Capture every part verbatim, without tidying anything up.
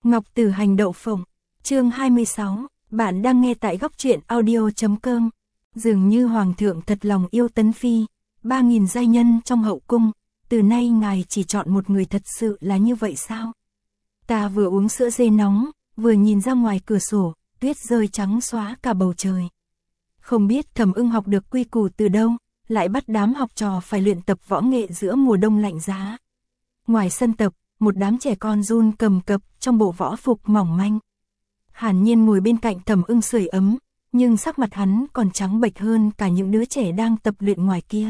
Ngọc Tử hành đậu phộng, chương hai mươi sáu, bạn đang nghe tại góc truyện audio.com. Dường như Hoàng thượng thật lòng yêu Tấn Phi, ba nghìn giai nhân trong hậu cung, từ nay ngài chỉ chọn một người, thật sự là như vậy sao? Ta vừa uống sữa dê nóng, vừa nhìn ra ngoài cửa sổ, tuyết rơi trắng xóa cả bầu trời. Không biết Thẩm Ưng học được quy củ từ đâu, lại bắt đám học trò phải luyện tập võ nghệ giữa mùa đông lạnh giá. Ngoài sân tập, một đám trẻ con run cầm cập trong bộ võ phục mỏng manh. Hàn Nhiên ngồi bên cạnh Thẩm Ưng sưởi ấm, nhưng sắc mặt hắn còn trắng bệch hơn cả những đứa trẻ đang tập luyện ngoài kia.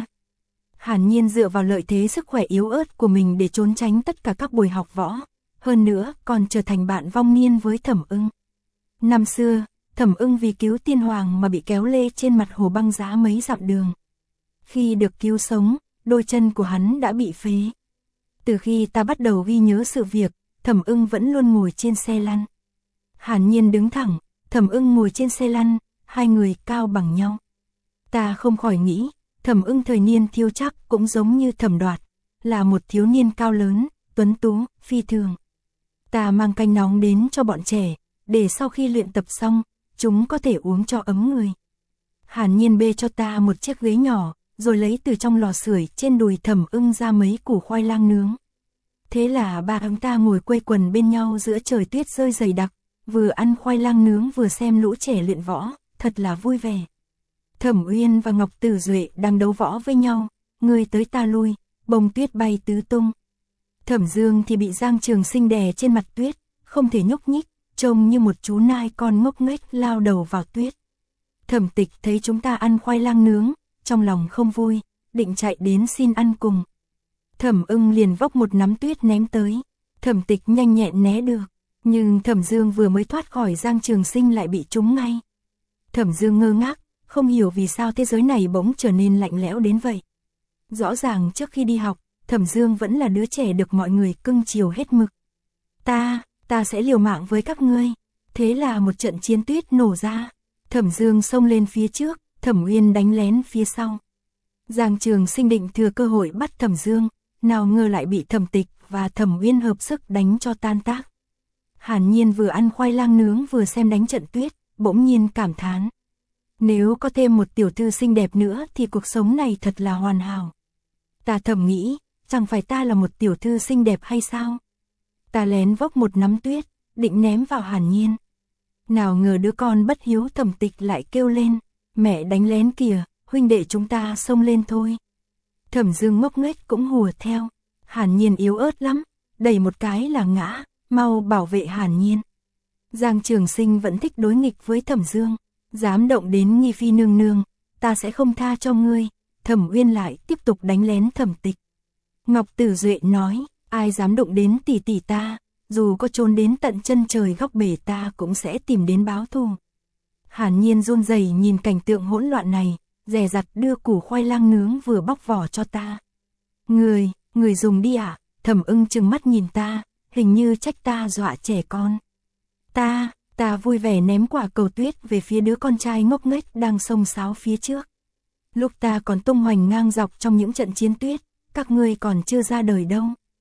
Hàn Nhiên dựa vào lợi thế sức khỏe yếu ớt của mình để trốn tránh tất cả các buổi học võ, hơn nữa còn trở thành bạn vong niên với Thẩm Ưng. Năm xưa, Thẩm Ưng vì cứu tiên hoàng mà bị kéo lê trên mặt hồ băng giá mấy dặm đường. Khi được cứu sống, đôi chân của hắn đã bị phế. Từ khi ta bắt đầu ghi nhớ sự việc, Thẩm Ưng vẫn luôn ngồi trên xe lăn. Hàn Nhiên đứng thẳng, Thẩm Ưng ngồi trên xe lăn, hai người cao bằng nhau. Ta không khỏi nghĩ, Thẩm Ưng thời niên thiếu chắc cũng giống như Thẩm Đoạt, là một thiếu niên cao lớn, tuấn tú, phi thường. Ta mang canh nóng đến cho bọn trẻ, để sau khi luyện tập xong, chúng có thể uống cho ấm người. Hàn Nhiên bê cho ta một chiếc ghế nhỏ, rồi lấy từ trong lò sưởi trên đùi Thẩm Ưng ra mấy củ khoai lang nướng. Thế là ba chúng ta ngồi quây quần bên nhau giữa trời tuyết rơi dày đặc, vừa ăn khoai lang nướng vừa xem lũ trẻ luyện võ, thật là vui vẻ. Thẩm Uyên và Ngọc Tử Duệ đang đấu võ với nhau, người tới ta lui, bông tuyết bay tứ tung. Thẩm Dương thì bị Giang Trường Sinh đè trên mặt tuyết, không thể nhúc nhích, trông như một chú nai con ngốc nghếch lao đầu vào tuyết. Thẩm Tịch thấy chúng ta ăn khoai lang nướng, trong lòng không vui, định chạy đến xin ăn cùng. Thẩm Ưng liền vốc một nắm tuyết ném tới, Thẩm Tịch nhanh nhẹn né được, nhưng Thẩm Dương vừa mới thoát khỏi Giang Trường Sinh lại bị trúng ngay. Thẩm Dương ngơ ngác, không hiểu vì sao thế giới này bỗng trở nên lạnh lẽo đến vậy. Rõ ràng trước khi đi học, Thẩm Dương vẫn là đứa trẻ được mọi người cưng chiều hết mực. Ta, ta sẽ liều mạng với các ngươi. Thế là một trận chiến tuyết nổ ra. Thẩm Dương xông lên phía trước, Thẩm Uyên đánh lén phía sau. Giang Trường Sinh định thừa cơ hội bắt Thẩm Dương, nào ngờ lại bị Thẩm Tịch và Thẩm Uyên hợp sức đánh cho tan tác. Hàn Nhiên vừa ăn khoai lang nướng vừa xem đánh trận tuyết, bỗng nhiên cảm thán. Nếu có thêm một tiểu thư xinh đẹp nữa thì cuộc sống này thật là hoàn hảo. Ta thầm nghĩ, chẳng phải ta là một tiểu thư xinh đẹp hay sao? Ta lén vốc một nắm tuyết, định ném vào Hàn Nhiên. Nào ngờ đứa con bất hiếu Thẩm Tịch lại kêu lên, mẹ đánh lén kìa, huynh đệ chúng ta xông lên thôi. Thẩm Dương ngốc nghếch cũng hùa theo. Hàn Nhiên yếu ớt lắm, đẩy một cái là ngã, mau bảo vệ Hàn Nhiên. Giang Trường Sinh vẫn thích đối nghịch với Thẩm Dương, dám động đến Nghi Phi nương nương, ta sẽ không tha cho ngươi. Thẩm Uyên lại tiếp tục đánh lén Thẩm Tịch. Ngọc Tử Duệ nói, ai dám đụng đến tỷ tỷ ta, dù có trốn đến tận chân trời góc bể ta cũng sẽ tìm đến báo thù. Hàn Nhiên run rẩy nhìn cảnh tượng hỗn loạn này, dè dặt đưa củ khoai lang nướng vừa bóc vỏ cho ta. Người, người dùng đi ạ. À? Thẩm Ưng trừng mắt nhìn ta, hình như trách ta dọa trẻ con. Ta, ta vui vẻ ném quả cầu tuyết về phía đứa con trai ngốc nghếch đang xông xáo phía trước. Lúc ta còn tung hoành ngang dọc trong những trận chiến tuyết, các ngươi còn chưa ra đời đâu.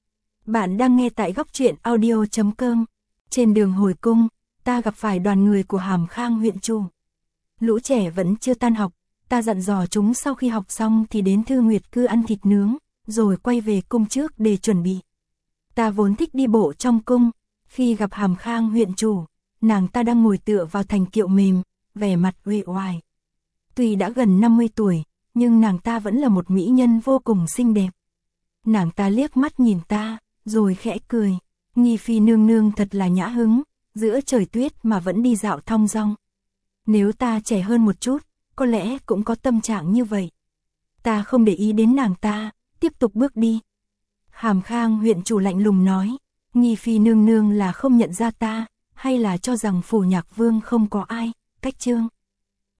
Bạn đang nghe tại góc truyện audio.com. Trên đường hồi cung, ta gặp phải đoàn người của Hàm Khang huyện Chu. Lũ trẻ vẫn chưa tan học, ta dặn dò chúng sau khi học xong thì đến Thư Nguyệt Cư ăn thịt nướng, rồi quay về cung trước để chuẩn bị. Ta vốn thích đi bộ trong cung, khi gặp Hàm Khang huyện chủ, nàng ta đang ngồi tựa vào thành kiệu mềm, vẻ mặt uể oải. Tuy đã gần năm mươi tuổi, nhưng nàng ta vẫn là một mỹ nhân vô cùng xinh đẹp. Nàng ta liếc mắt nhìn ta, rồi khẽ cười. Nghi Phi nương nương thật là nhã hứng, giữa trời tuyết mà vẫn đi dạo thong dong. Nếu ta trẻ hơn một chút, có lẽ cũng có tâm trạng như vậy. Ta không để ý đến nàng ta, tiếp tục bước đi. Hàm Khang huyện chủ lạnh lùng nói, Nghi Phi nương nương là không nhận ra ta, hay là cho rằng phủ Nhạc Vương không có ai, cách chương.